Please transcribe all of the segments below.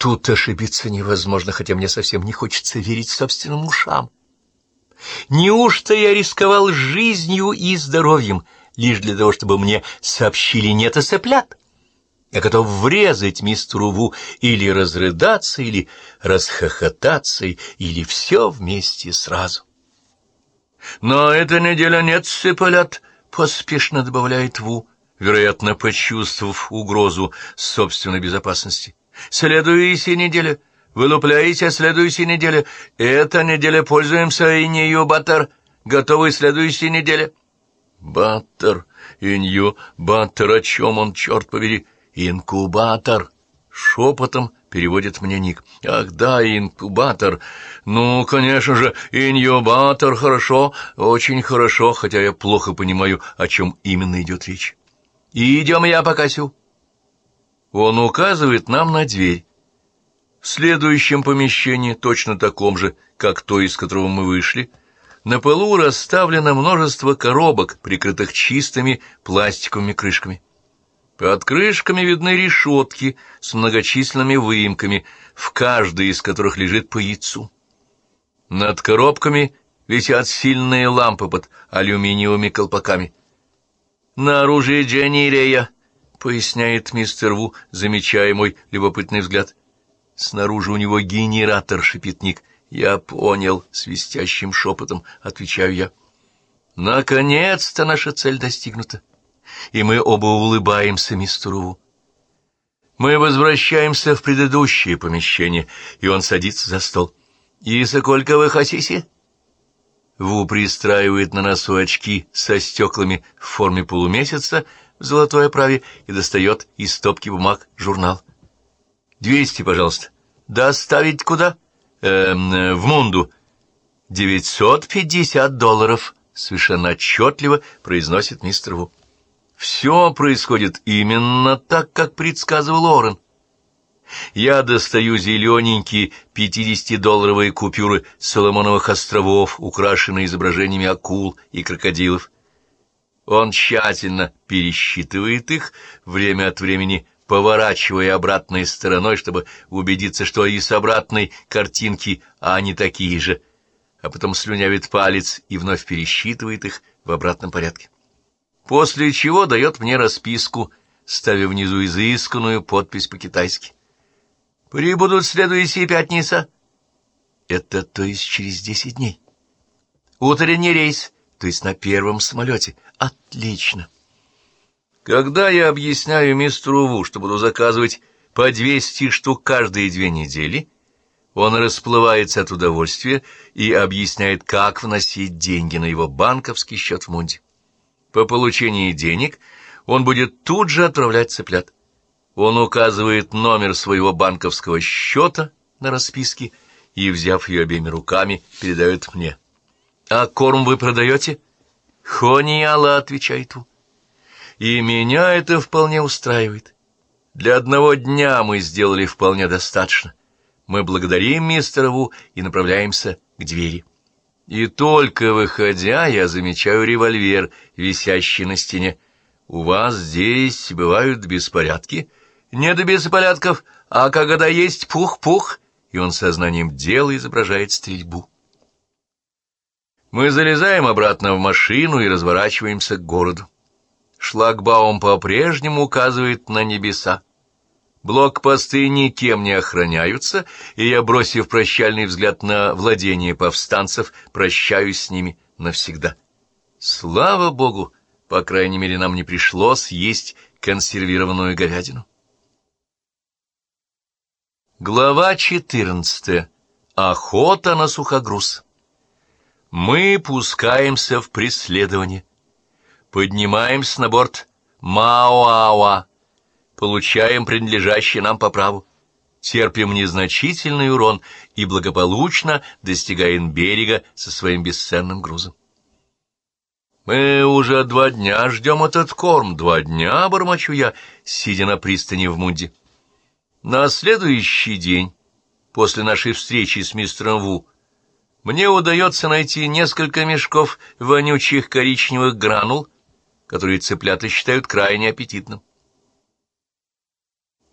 тут ошибиться невозможно, хотя мне совсем не хочется верить собственным ушам. Неужто я рисковал жизнью и здоровьем лишь для того, чтобы мне сообщили «нет» и цыплят? Я готов врезать мистеру Ву или разрыдаться, или расхохотаться, или все вместе сразу. «Но эта неделя нет цыплят», — поспешно добавляет Ву, вероятно, почувствовав угрозу собственной безопасности. «Следующая неделя. Вылупляете следующая неделя. Эта неделя пользуемся инью баттер. Готовы следующая неделя». «Баттер, инью баттер, о чем он, черт побери?» «Инкубатор», — шепотом переводит мне Ник. «Ах да, инкубатор. Ну, конечно же, иньюбатор, хорошо, очень хорошо, хотя я плохо понимаю, о чем именно идет речь. И идем я пока сю». Он указывает нам на дверь. В следующем помещении, точно таком же, как то, из которого мы вышли, на полу расставлено множество коробок, прикрытых чистыми пластиковыми крышками. Под крышками видны решетки с многочисленными выемками, в каждой из которых лежит по яйцу. Над коробками висят сильные лампы под алюминиевыми колпаками. «На оружие Дженни Рея», — поясняет мистер Ву, замечая мой любопытный взгляд. «Снаружи у него генератор», — шипит Ник. «Я понял», — свистящим шепотом отвечаю я. «Наконец-то наша цель достигнута». И мы оба улыбаемся мистеру Ву. Мы возвращаемся в предыдущее помещение, и он садится за стол. «И сколько вы хотите?» Ву пристраивает на носу очки со стеклами в форме полумесяца в золотой оправе и достает из стопки бумаг журнал. 200, пожалуйста. Доставить куда? В Мунду. $950, совершенно отчетливо произносит мистер Ву. Все происходит именно так, как предсказывал Орен. Я достаю зелененькие 50-долларовые купюры Соломоновых островов, украшенные изображениями акул и крокодилов. Он тщательно пересчитывает их, время от времени поворачивая обратной стороной, чтобы убедиться, что и с обратной картинки они такие же, а потом слюнявит палец и вновь пересчитывает их в обратном порядке. После чего дает мне расписку, ставя внизу изысканную подпись по-китайски. «Прибудут в следующие пятница». Это то есть через 10 дней. «Утренний рейс», то есть на первом самолете. Отлично. Когда я объясняю мистеру Ву, что буду заказывать по 200 штук каждые 2 недели, он расплывается от удовольствия и объясняет, как вносить деньги на его банковский счет в Мунде. По получении денег он будет тут же отправлять цыплят. Он указывает номер своего банковского счета на расписке и, взяв ее обеими руками, передает мне. «А корм вы продаете?» «Хониала», — отвечает Ву. И меня это вполне устраивает. Для 1 дня мы сделали вполне достаточно. Мы благодарим мистера Ву и направляемся к двери. И только выходя, я замечаю револьвер, висящий на стене. «У вас здесь бывают беспорядки?» «Нет беспорядков, а когда есть пух-пух», и он сознанием дела изображает стрельбу. Мы залезаем обратно в машину и разворачиваемся к городу. Шлагбаум по-прежнему указывает на небеса. Блокпосты никем не охраняются, и я, бросив прощальный взгляд на владение повстанцев, прощаюсь с ними навсегда. Слава Богу, по крайней мере, нам не пришлось есть консервированную говядину. Глава 14. Охота на сухогруз. Мы пускаемся в преследование. Поднимаемся на борт Мауауа. Получаем принадлежащее нам по праву. Терпим незначительный урон и благополучно достигаем берега со своим бесценным грузом. Мы уже 2 дня ждем этот корм. 2 дня, бормочу я, сидя на пристани в Мунде. На следующий день, после нашей встречи с мистером Ву, мне удается найти несколько мешков вонючих коричневых гранул, которые цыплята считают крайне аппетитным.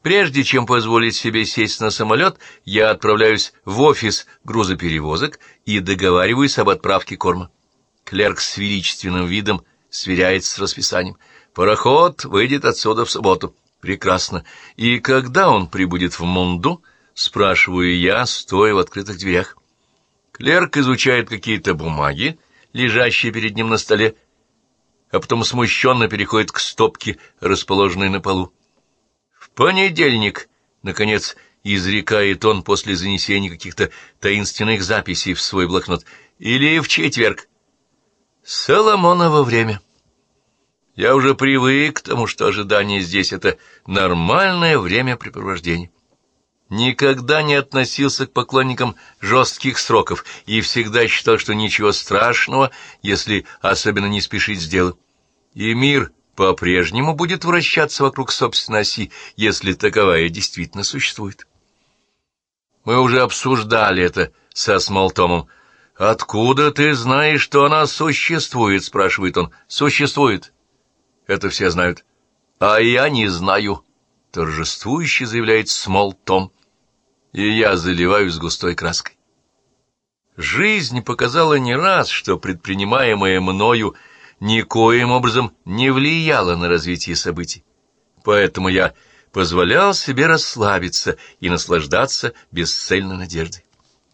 Прежде чем позволить себе сесть на самолет, я отправляюсь в офис грузоперевозок и договариваюсь об отправке корма. Клерк с величественным видом сверяется с расписанием. Пароход выйдет отсюда в субботу. Прекрасно. И когда он прибудет в Мунду? Спрашиваю я, стоя в открытых дверях. Клерк изучает какие-то бумаги, лежащие перед ним на столе, а потом смущенно переходит к стопке, расположенной на полу. «В понедельник», — наконец, изрекает он после занесения каких-то таинственных записей в свой блокнот, — «или в четверг». Соломоново время. Я уже привык к тому, что ожидание здесь — это нормальное времяпрепровождение. Никогда не относился к поклонникам жестких сроков и всегда считал, что ничего страшного, если особенно не спешить с делом. И мир по-прежнему будет вращаться вокруг собственной оси, если таковая действительно существует. Мы уже обсуждали это со Смолтомом. «Откуда ты знаешь, что она существует?» — спрашивает он. «Существует. Это все знают». «А я не знаю», — торжествующе заявляет Смолтом. И я заливаюсь густой краской. Жизнь показала не раз, что предпринимаемое мною никоим образом не влияло на развитие событий. Поэтому я позволял себе расслабиться и наслаждаться бесцельной надеждой.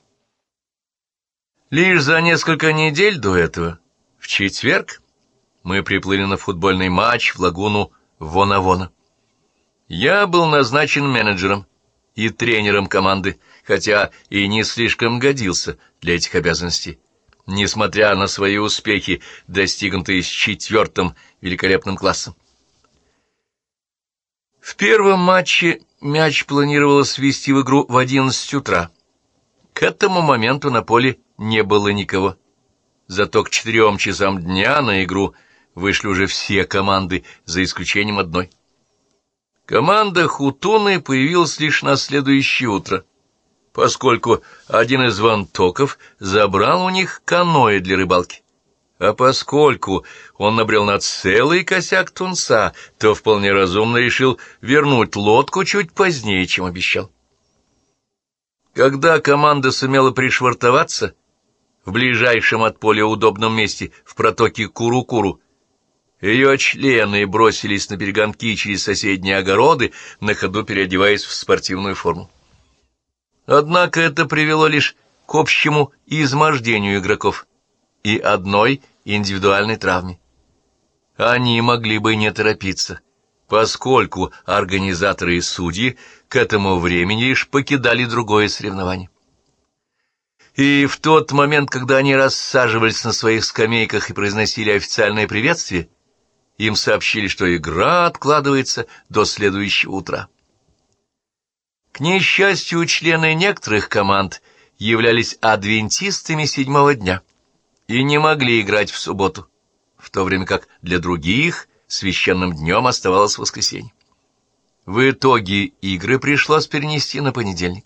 Лишь за несколько недель до этого, в четверг, мы приплыли на футбольный матч в лагуну Вона-Вона. Я был назначен менеджером и тренером команды, хотя и не слишком годился для этих обязанностей, несмотря на свои успехи, достигнутые с 4-м великолепным классом. В первом матче мяч планировалось ввести в игру в 11 утра. К этому моменту на поле не было никого. Зато к 4 часам дня на игру вышли уже все команды, за исключением одной. Команда Хутуны появилась лишь на следующее утро, поскольку один из вантоков забрал у них каноэ для рыбалки. А поскольку он набрел на целый косяк тунца, то вполне разумно решил вернуть лодку чуть позднее, чем обещал. Когда команда сумела пришвартоваться в ближайшем от поля удобном месте в протоке Куру-Куру, ее члены бросились на перегонки через соседние огороды, на ходу переодеваясь в спортивную форму. Однако это привело лишь к общему измождению игроков и одной индивидуальной травме. Они могли бы не торопиться, поскольку организаторы и судьи к этому времени лишь покидали другое соревнование. И в тот момент, когда они рассаживались на своих скамейках и произносили официальное приветствие, им сообщили, что игра откладывается до следующего утра. К несчастью, члены некоторых команд являлись адвентистами 7-го дня и не могли играть в субботу, в то время как для других священным днем оставалось воскресенье. В итоге игры пришлось перенести на понедельник.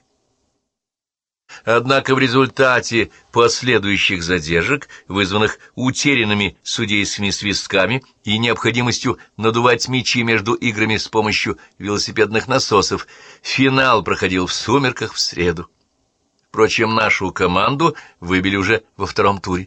Однако в результате последующих задержек, вызванных утерянными судейскими свистками и необходимостью надувать мячи между играми с помощью велосипедных насосов, финал проходил в сумерках в среду. Впрочем, нашу команду выбили уже во 2-м туре.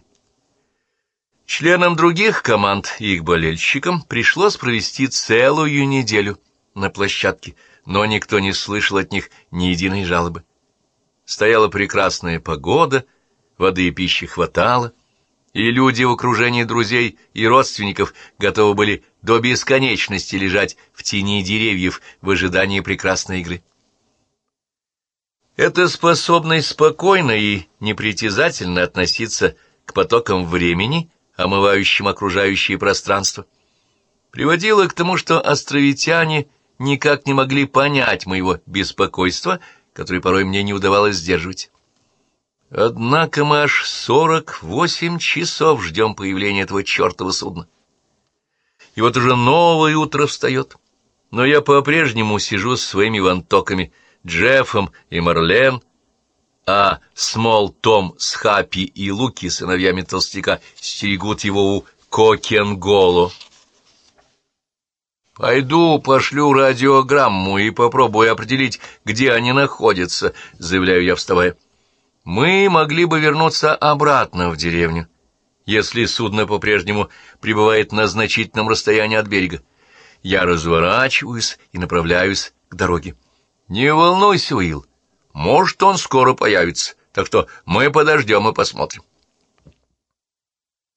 Членам других команд и их болельщикам пришлось провести целую неделю на площадке, но никто не слышал от них ни единой жалобы. Стояла прекрасная погода, воды и пищи хватало, и люди в окружении друзей и родственников готовы были до бесконечности лежать в тени деревьев в ожидании прекрасной игры. Эта способность спокойно и непритязательно относиться к потокам времени, омывающим окружающее пространство, приводила к тому, что островитяне никак не могли понять моего беспокойства, который порой мне не удавалось сдерживать. Однако мы аж 48 часов ждем появления этого чертова судна. И вот уже новое утро встает, но я по-прежнему сижу с своими вантоками, Джеффом и Марлен, а Смол Том с Хаппи и Луки, сыновьями толстяка, стерегут его у Кокенголо. «Пойду пошлю радиограмму и попробую определить, где они находятся», — заявляю я, вставая. «Мы могли бы вернуться обратно в деревню, если судно по-прежнему пребывает на значительном расстоянии от берега. Я разворачиваюсь и направляюсь к дороге. Не волнуйся, Уилл, может, он скоро появится, так что мы подождем и посмотрим».